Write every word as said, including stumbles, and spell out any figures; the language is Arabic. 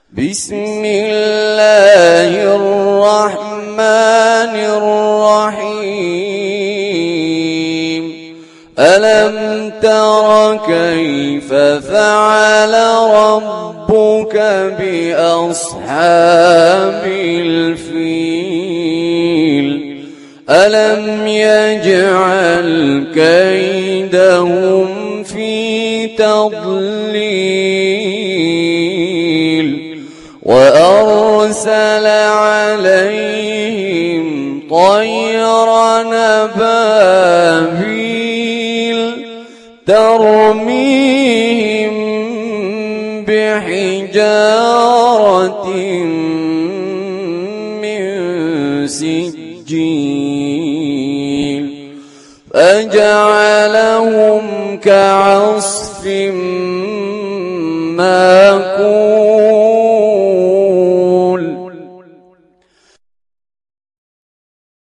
بسم الله الرحمن الرحيم ألم تر كيف فعل ربك بأصحاب الفيل ألم يجعل كيدهم في تضليل وأرسل عليهم طيرا أبابيل ترميهم بحجارة من سجيل فجعلهم كعصف